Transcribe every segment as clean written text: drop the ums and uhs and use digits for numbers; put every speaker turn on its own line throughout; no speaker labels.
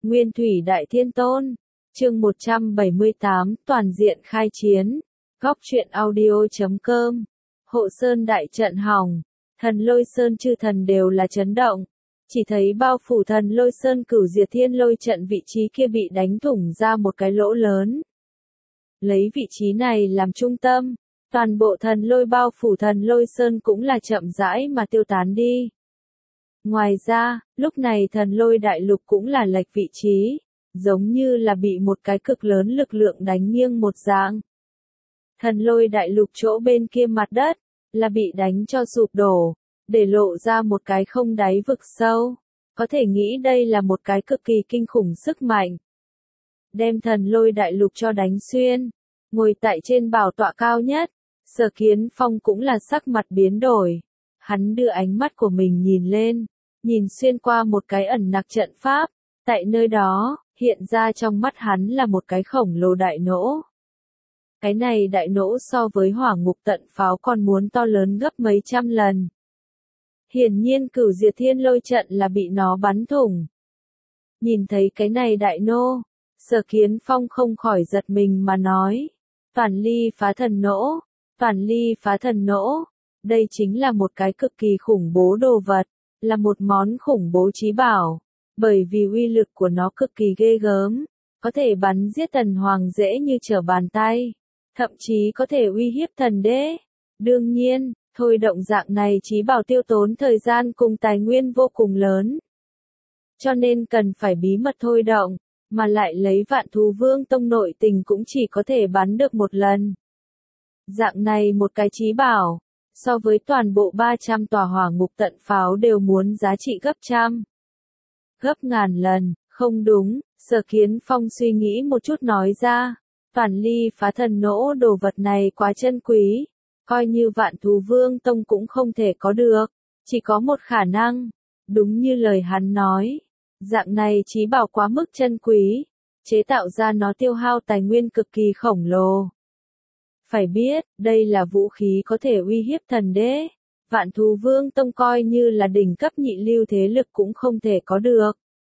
Nguyên Thủy Đại Thiên Tôn. Chương 178, toàn diện khai chiến. Góc truyện audio.com. Hộ Sơn đại trận hỏng, Thần Lôi Sơn chư thần đều là chấn động. Chỉ thấy bao phủ Thần Lôi Sơn Cửu Diệt Thiên Lôi trận vị trí kia bị đánh thủng ra một cái lỗ lớn. Lấy vị trí này làm trung tâm, toàn bộ thần lôi bao phủ Thần Lôi Sơn cũng là chậm rãi mà tiêu tán đi. Ngoài ra, lúc này thần lôi đại lục cũng là lệch vị trí, giống như là bị một cái cực lớn lực lượng đánh nghiêng một dạng. Thần lôi đại lục chỗ bên kia mặt đất, là bị đánh cho sụp đổ, để lộ ra một cái không đáy vực sâu. Có thể nghĩ đây là một cái cực kỳ kinh khủng sức mạnh. Đem thần lôi đại lục cho đánh xuyên, ngồi tại trên bảo tọa cao nhất, Sở Kiến Phong cũng là sắc mặt biến đổi. Hắn đưa ánh mắt của mình nhìn lên, nhìn xuyên qua một cái ẩn nặc trận pháp, tại nơi đó, hiện ra trong mắt hắn là một cái khổng lồ đại nỗ. Cái này đại nỗ so với hỏa ngục tận pháo còn muốn to lớn gấp mấy trăm lần. Hiển nhiên Cửu Diệt Thiên Lôi trận là bị nó bắn thủng. Nhìn thấy cái này đại nô, Sở Kiến Phong không khỏi giật mình mà nói, Toàn Ly Phá Thần Nỗ, Toàn Ly Phá Thần Nỗ, đây chính là một cái cực kỳ khủng bố đồ vật, là một món khủng bố chí bảo, bởi vì uy lực của nó cực kỳ ghê gớm, có thể bắn giết thần hoàng dễ như trở bàn tay, thậm chí có thể uy hiếp thần đế. Đương nhiên, thôi động dạng này chí bảo tiêu tốn thời gian cùng tài nguyên vô cùng lớn, cho nên cần phải bí mật thôi động, mà lại lấy Vạn Thú Vương Tông nội tình cũng chỉ có thể bắn được một lần. Dạng này một cái chí bảo, so với toàn bộ 300 tòa hỏa ngục tận pháo đều muốn giá trị gấp trăm, gấp ngàn lần. Không đúng, Sở Kiến Phong suy nghĩ một chút nói ra, Toàn Ly Phá Thần Nỗ đồ vật này quá chân quý, coi như Vạn Thú Vương Tông cũng không thể có được, chỉ có một khả năng, đúng như lời hắn nói, dạng này chí bảo quá mức chân quý, chế tạo ra nó tiêu hao tài nguyên cực kỳ khổng lồ. Phải biết, đây là vũ khí có thể uy hiếp thần đế, Vạn Thú Vương Tông coi như là đỉnh cấp nhị lưu thế lực cũng không thể có được.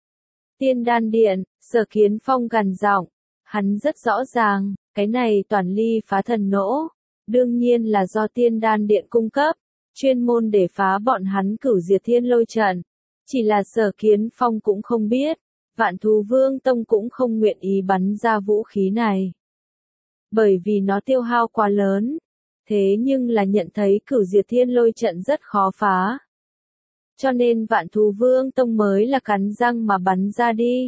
Tiên Đan Điện, Sở Kiến Phong gằn giọng, hắn rất rõ ràng, cái này Toàn Ly Phá Thần Nỗ, đương nhiên là do Tiên Đan Điện cung cấp, chuyên môn để phá bọn hắn Cửu Diệt Thiên Lôi trận. Chỉ là Sở Kiến Phong cũng không biết, Vạn Thú Vương Tông cũng không nguyện ý bắn ra vũ khí này, bởi vì nó tiêu hao quá lớn. Thế nhưng là nhận thấy Cửu Diệt Thiên Lôi trận rất khó phá, cho nên Vạn Thú Vương Tông mới là cắn răng mà bắn ra đi.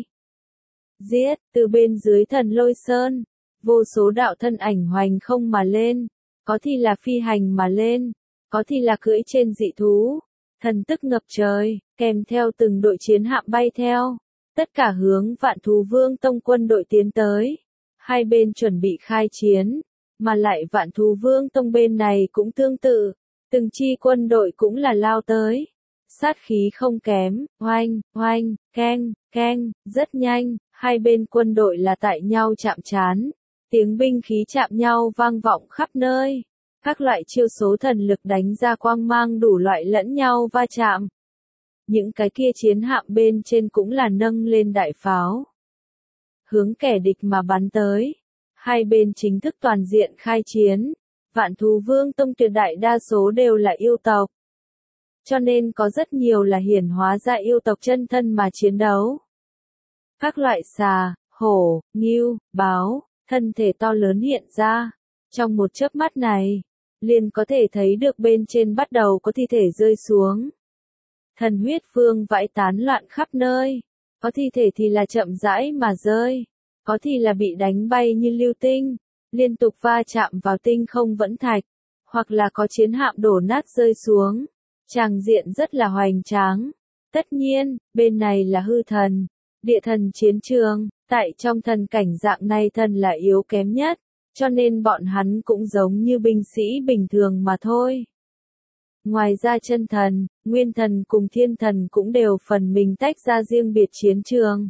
Giết, từ bên dưới Thần Lôi Sơn, vô số đạo thân ảnh hoành không mà lên, có thì là phi hành mà lên, có thì là cưỡi trên dị thú, thần tức ngập trời, kèm theo từng đội chiến hạm bay theo, tất cả hướng Vạn Thú Vương Tông quân đội tiến tới. Hai bên chuẩn bị khai chiến, mà lại Vạn Thú Vương Tông bên này cũng tương tự, từng chi quân đội cũng là lao tới. Sát khí không kém, oanh, oanh, keng, keng, rất nhanh, hai bên quân đội là tại nhau chạm trán, tiếng binh khí chạm nhau vang vọng khắp nơi, các loại chiêu số thần lực đánh ra quang mang đủ loại lẫn nhau va chạm. Những cái kia chiến hạm bên trên cũng là nâng lên đại pháo, hướng kẻ địch mà bắn tới. Hai bên chính thức toàn diện khai chiến, Vạn Thú Vương Tông tuyệt đại đa số đều là yêu tộc, cho nên có rất nhiều là hiển hóa ra yêu tộc chân thân mà chiến đấu. Các loại xà, hổ, ngưu, báo, thân thể to lớn hiện ra, trong một chớp mắt này, liền có thể thấy được bên trên bắt đầu có thi thể rơi xuống. Thần huyết vương vãi tán loạn khắp nơi, có thi thể thì là chậm rãi mà rơi, có thì là bị đánh bay như lưu tinh, liên tục va chạm vào tinh không vẫn thạch, hoặc là có chiến hạm đổ nát rơi xuống. Tràng diện rất là hoành tráng. Tất nhiên, bên này là hư thần, địa thần chiến trường, tại trong thần cảnh dạng này thần là yếu kém nhất, cho nên bọn hắn cũng giống như binh sĩ bình thường mà thôi. Ngoài ra chân thần, nguyên thần cùng thiên thần cũng đều phần mình tách ra riêng biệt chiến trường.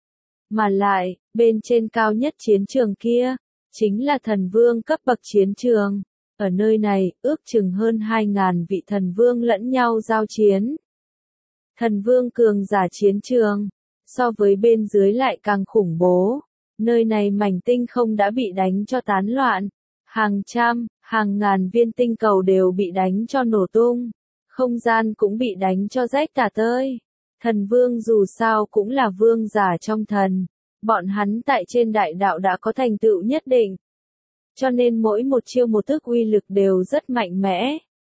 Mà lại, bên trên cao nhất chiến trường kia, chính là thần vương cấp bậc chiến trường. Ở nơi này, ước chừng hơn 2.000 vị thần vương lẫn nhau giao chiến. Thần vương cường giả chiến trường, so với bên dưới lại càng khủng bố. Nơi này mảnh tinh không đã bị đánh cho tán loạn, hàng trăm, hàng ngàn viên tinh cầu đều bị đánh cho nổ tung, không gian cũng bị đánh cho rách tả tơi. Thần vương dù sao cũng là vương giả trong thần, bọn hắn tại trên đại đạo đã có thành tựu nhất định, cho nên mỗi một chiêu một thức uy lực đều rất mạnh mẽ.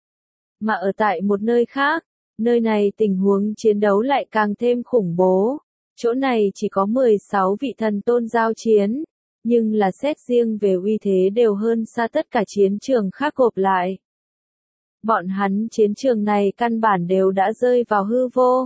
Mà ở tại một nơi khác, nơi này tình huống chiến đấu lại càng thêm khủng bố. Chỗ này chỉ có 16 vị thần tôn giao chiến, nhưng là xét riêng về uy thế đều hơn xa tất cả chiến trường khác gộp lại. Bọn hắn chiến trường này căn bản đều đã rơi vào hư vô.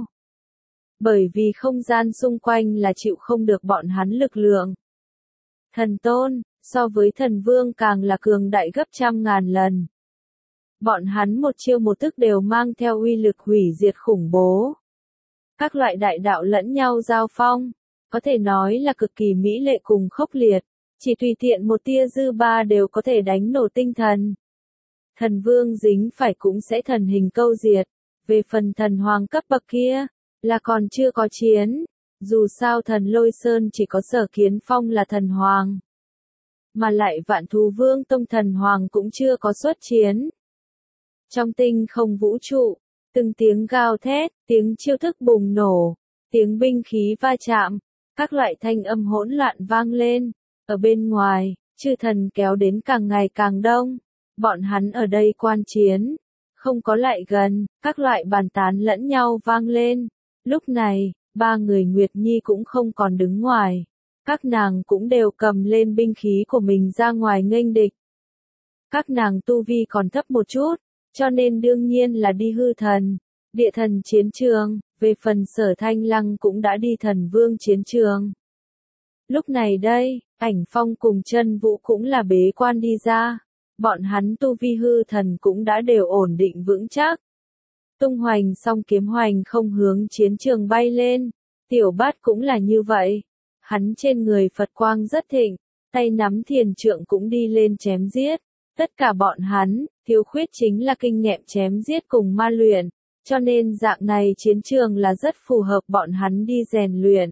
Bởi vì không gian xung quanh là chịu không được bọn hắn lực lượng. Thần tôn, so với thần vương càng là cường đại gấp trăm ngàn lần. Bọn hắn một chiêu một thức đều mang theo uy lực hủy diệt khủng bố. Các loại đại đạo lẫn nhau giao phong, có thể nói là cực kỳ mỹ lệ cùng khốc liệt, chỉ tùy tiện một tia dư ba đều có thể đánh nổ tinh thần. Thần vương dính phải cũng sẽ thần hình câu diệt, về phần thần hoàng cấp bậc kia, là còn chưa có chiến, dù sao thần lôi sơn chỉ có Sở Kiến Phong là thần hoàng. Mà lại Vạn Thú Vương Tông thần hoàng cũng chưa có xuất chiến. Trong tinh không vũ trụ, từng tiếng gào thét, tiếng chiêu thức bùng nổ, tiếng binh khí va chạm, các loại thanh âm hỗn loạn vang lên. Ở bên ngoài, chư thần kéo đến càng ngày càng đông. Bọn hắn ở đây quan chiến, không có lại gần, các loại bàn tán lẫn nhau vang lên. Lúc này, ba người Nguyệt Nhi cũng không còn đứng ngoài. Các nàng cũng đều cầm lên binh khí của mình ra ngoài nghênh địch. Các nàng tu vi còn thấp một chút, cho nên đương nhiên là đi hư thần, địa thần chiến trường, về phần Sở Thanh Lăng cũng đã đi thần vương chiến trường. Lúc này đây, Ảnh Phong cùng Chân Vũ cũng là bế quan đi ra, bọn hắn tu vi hư thần cũng đã đều ổn định vững chắc. Tung hoành song kiếm hoành không hướng chiến trường bay lên, Tiểu Bát cũng là như vậy. Hắn trên người Phật quang rất thịnh, tay nắm thiền trượng cũng đi lên chém giết. Tất cả bọn hắn, thiếu khuyết chính là kinh nghiệm chém giết cùng ma luyện, cho nên dạng này chiến trường là rất phù hợp bọn hắn đi rèn luyện.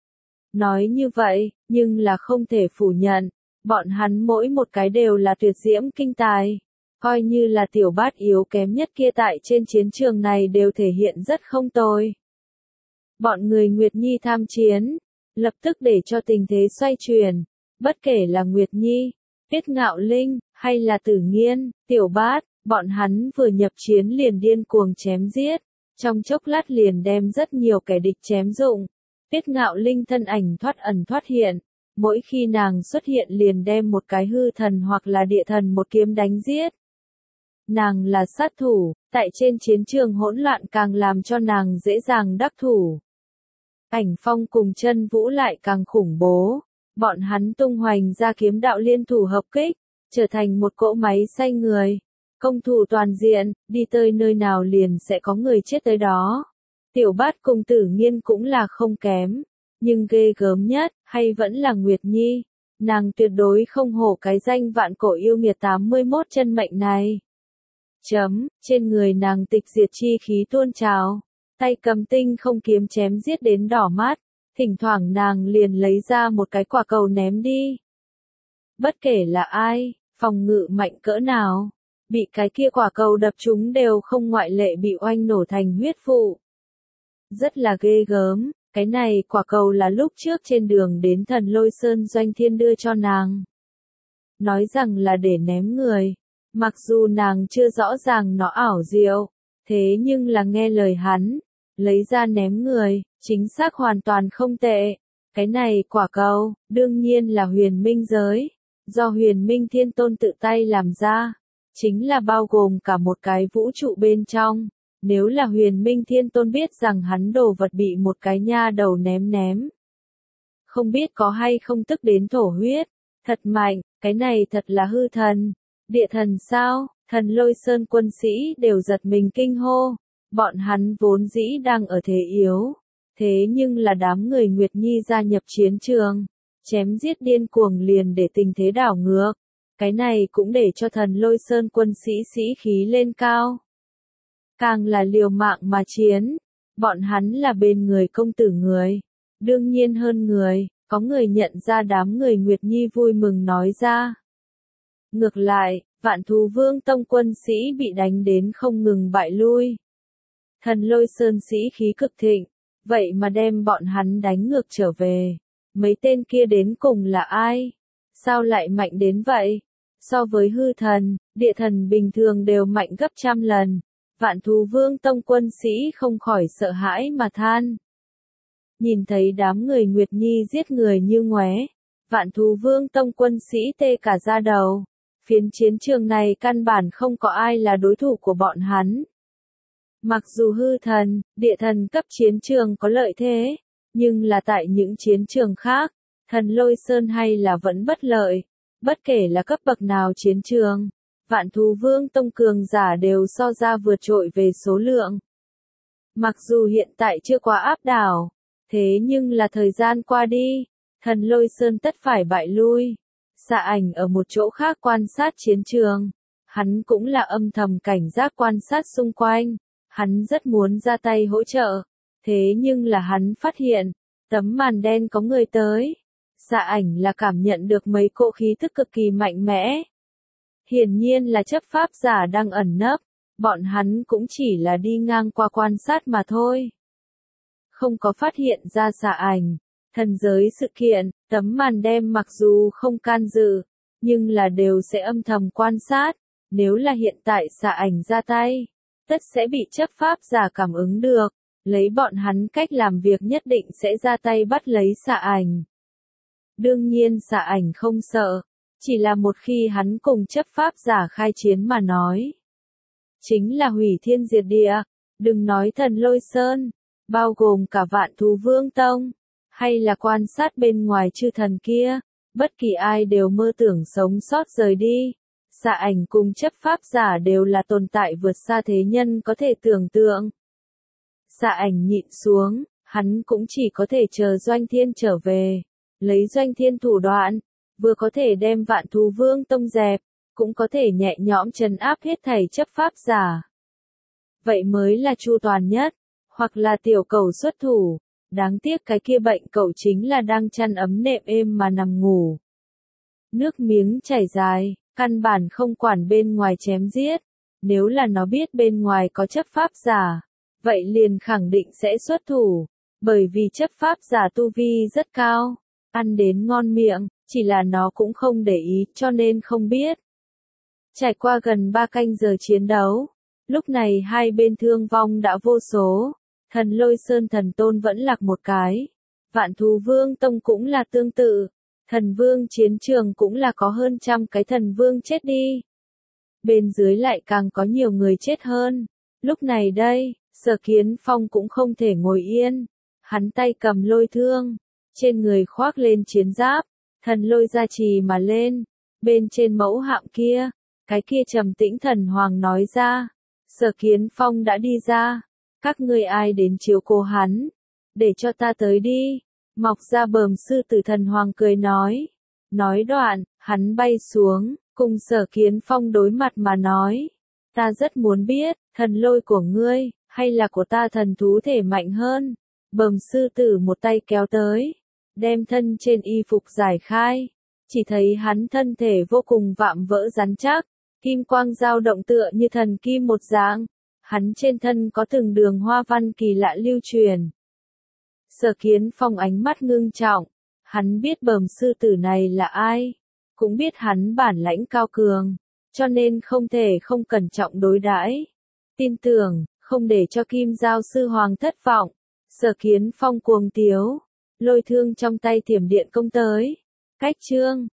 Nói như vậy, nhưng là không thể phủ nhận, bọn hắn mỗi một cái đều là tuyệt diễm kinh tài. Coi như là Tiểu Bát yếu kém nhất kia tại trên chiến trường này đều thể hiện rất không tồi. Bọn người Nguyệt Nhi tham chiến, lập tức để cho tình thế xoay chuyển, bất kể là Nguyệt Nhi, Tiết Ngạo Linh, hay là Tử Nghiên, Tiểu Bát, bọn hắn vừa nhập chiến liền điên cuồng chém giết, trong chốc lát liền đem rất nhiều kẻ địch chém dụng. Tiết Ngạo Linh thân ảnh thoát ẩn thoát hiện, mỗi khi nàng xuất hiện liền đem một cái hư thần hoặc là địa thần một kiếm đánh giết. Nàng là sát thủ, tại trên chiến trường hỗn loạn càng làm cho nàng dễ dàng đắc thủ. Ảnh Phong cùng Chân Vũ lại càng khủng bố, bọn hắn tung hoành ra kiếm đạo liên thủ hợp kích, trở thành một cỗ máy xay người, công thủ toàn diện, đi tới nơi nào liền sẽ có người chết tới đó. Tiểu Bát cùng Tử Nghiên cũng là không kém, nhưng ghê gớm nhất, hay vẫn là Nguyệt Nhi, nàng tuyệt đối không hổ cái danh vạn cổ yêu nghiệt 81 chân mệnh này. Trên người nàng tịch diệt chi khí tuôn trào, tay cầm tinh không kiếm chém giết đến đỏ mắt, thỉnh thoảng nàng liền lấy ra một cái quả cầu ném đi. Bất kể là ai, phòng ngự mạnh cỡ nào, bị cái kia quả cầu đập chúng đều không ngoại lệ bị oanh nổ thành huyết vụ. Rất là ghê gớm, cái này quả cầu là lúc trước trên đường đến Thần Lôi Sơn Doanh Thiên đưa cho nàng. Nói rằng là để ném người, mặc dù nàng chưa rõ ràng nó ảo diệu, thế nhưng là nghe lời hắn, lấy ra ném người, chính xác hoàn toàn không tệ. Cái này quả cầu, đương nhiên là huyền minh giới, do huyền minh thiên tôn tự tay làm ra, chính là bao gồm cả một cái vũ trụ bên trong. Nếu là huyền minh thiên tôn biết rằng hắn đồ vật bị một cái nha đầu ném, không biết có hay không tức đến thổ huyết, thật mạnh, cái này thật là hư thần, địa thần sao, Thần Lôi Sơn quân sĩ đều giật mình kinh hô, bọn hắn vốn dĩ đang ở thế yếu, thế nhưng là đám người Nguyệt Nhi gia nhập chiến trường, chém giết điên cuồng liền để tình thế đảo ngược, cái này cũng để cho Thần Lôi Sơn quân sĩ sĩ khí lên cao. Càng là liều mạng mà chiến, bọn hắn là bên người công tử người, Đương nhiên hơn người, có người nhận ra đám người Nguyệt Nhi vui mừng nói ra. Ngược lại, Vạn Thú Vương Tông quân sĩ bị đánh đến không ngừng bại lui. Thần Lôi Sơn sĩ khí cực thịnh, vậy mà đem bọn hắn đánh ngược trở về. Mấy tên kia đến cùng là ai? Sao lại mạnh đến vậy? So với hư thần, địa thần bình thường đều mạnh gấp trăm lần. Vạn Thú Vương Tông quân sĩ không khỏi sợ hãi mà than. Nhìn thấy đám người Nguyệt Nhi giết người như ngoé, Vạn Thú Vương Tông quân sĩ tê cả da đầu. Phiến chiến trường này căn bản không có ai là đối thủ của bọn hắn. Mặc dù hư thần, địa thần cấp chiến trường có lợi thế, nhưng là tại những chiến trường khác, thần Lôi Sơn hay là vẫn bất lợi. Bất kể là cấp bậc nào chiến trường, Vạn Thú Vương Tông cường giả đều so ra vượt trội về số lượng. Mặc dù hiện tại chưa quá áp đảo, thế nhưng là thời gian qua đi, thần Lôi Sơn tất phải bại lui. Xạ Ảnh ở một chỗ khác quan sát chiến trường, hắn cũng là âm thầm cảnh giác quan sát xung quanh, hắn rất muốn ra tay hỗ trợ, thế nhưng là hắn phát hiện, tấm màn đen có người tới. Xạ Ảnh là cảm nhận được mấy cỗ khí tức cực kỳ mạnh mẽ. Hiển nhiên là chấp pháp giả đang ẩn nấp, bọn hắn cũng chỉ là đi ngang qua quan sát mà thôi. Không có phát hiện ra Xạ Ảnh. Thần giới sự kiện, tấm màn đen mặc dù không can dự, nhưng là đều sẽ âm thầm quan sát. Nếu là hiện tại Xạ Ảnh ra tay, tất sẽ bị chấp pháp giả cảm ứng được. Lấy bọn hắn cách làm việc nhất định sẽ ra tay bắt lấy Xạ Ảnh. Đương nhiên Xạ Ảnh không sợ, chỉ là một khi hắn cùng chấp pháp giả khai chiến mà nói. Chính là hủy thiên diệt địa, đừng nói thần Lôi Sơn, bao gồm cả Vạn Thú Vương Tông, hay là quan sát bên ngoài chư thần kia, bất kỳ ai đều mơ tưởng sống sót rời đi. Xạ Ảnh cùng chấp pháp giả đều là tồn tại vượt xa thế nhân có thể tưởng tượng. Xạ Ảnh nhịn xuống, hắn cũng chỉ có thể chờ Doanh Thiên trở về. Lấy Doanh Thiên thủ đoạn, vừa có thể đem Vạn Thú Vương Tông dẹp, cũng có thể nhẹ nhõm trấn áp hết thảy chấp pháp giả. Vậy mới là chu toàn nhất, hoặc là tiểu cẩu xuất thủ, đáng tiếc cái kia bệnh cẩu chính là đang chăn ấm nệm êm mà nằm ngủ. Nước miếng chảy dài, căn bản không quản bên ngoài chém giết, nếu là nó biết bên ngoài có chấp pháp giả, vậy liền khẳng định sẽ xuất thủ, bởi vì chấp pháp giả tu vi rất cao. Ăn đến ngon miệng, chỉ là nó cũng không để ý cho nên không biết. Trải qua gần 3 canh giờ chiến đấu, lúc này hai bên thương vong đã vô số, thần Lôi Sơn thần tôn vẫn lạc một cái. Vạn Thú Vương Tông cũng là tương tự, thần vương chiến trường cũng là có hơn trăm cái thần vương chết đi. Bên dưới lại càng có nhiều người chết hơn. Lúc này đây, Sở Kiến Phong cũng không thể ngồi yên, hắn tay cầm lôi thương. Trên người khoác lên chiến giáp, thần lôi gia trì mà lên, bên trên mẫu hạm kia, cái kia trầm tĩnh thần hoàng nói ra, Sở Kiến Phong đã đi ra, các ngươi ai đến chiếu cố hắn, để cho ta tới đi, mọc ra bờm sư tử thần hoàng cười nói đoạn, hắn bay xuống, cùng Sở Kiến Phong đối mặt mà nói, ta rất muốn biết, thần lôi của ngươi, hay là của ta thần thú thể mạnh hơn, bờm sư tử một tay kéo tới. Đem thân trên y phục giải khai, chỉ thấy hắn thân thể vô cùng vạm vỡ rắn chắc, kim quang dao động tựa như thần kim một dạng, hắn trên thân có từng đường hoa văn kỳ lạ lưu truyền. Sở Kiến Phong ánh mắt ngưng trọng, hắn biết bờm sư tử này là ai, cũng biết hắn bản lãnh cao cường, cho nên không thể không cẩn trọng đối đãi. Tin tưởng, không để cho Kim Giao sư hoàng thất vọng, Sở Kiến Phong cuồng tiếu. Lôi thương trong tay thiểm điện công tới. Cách chương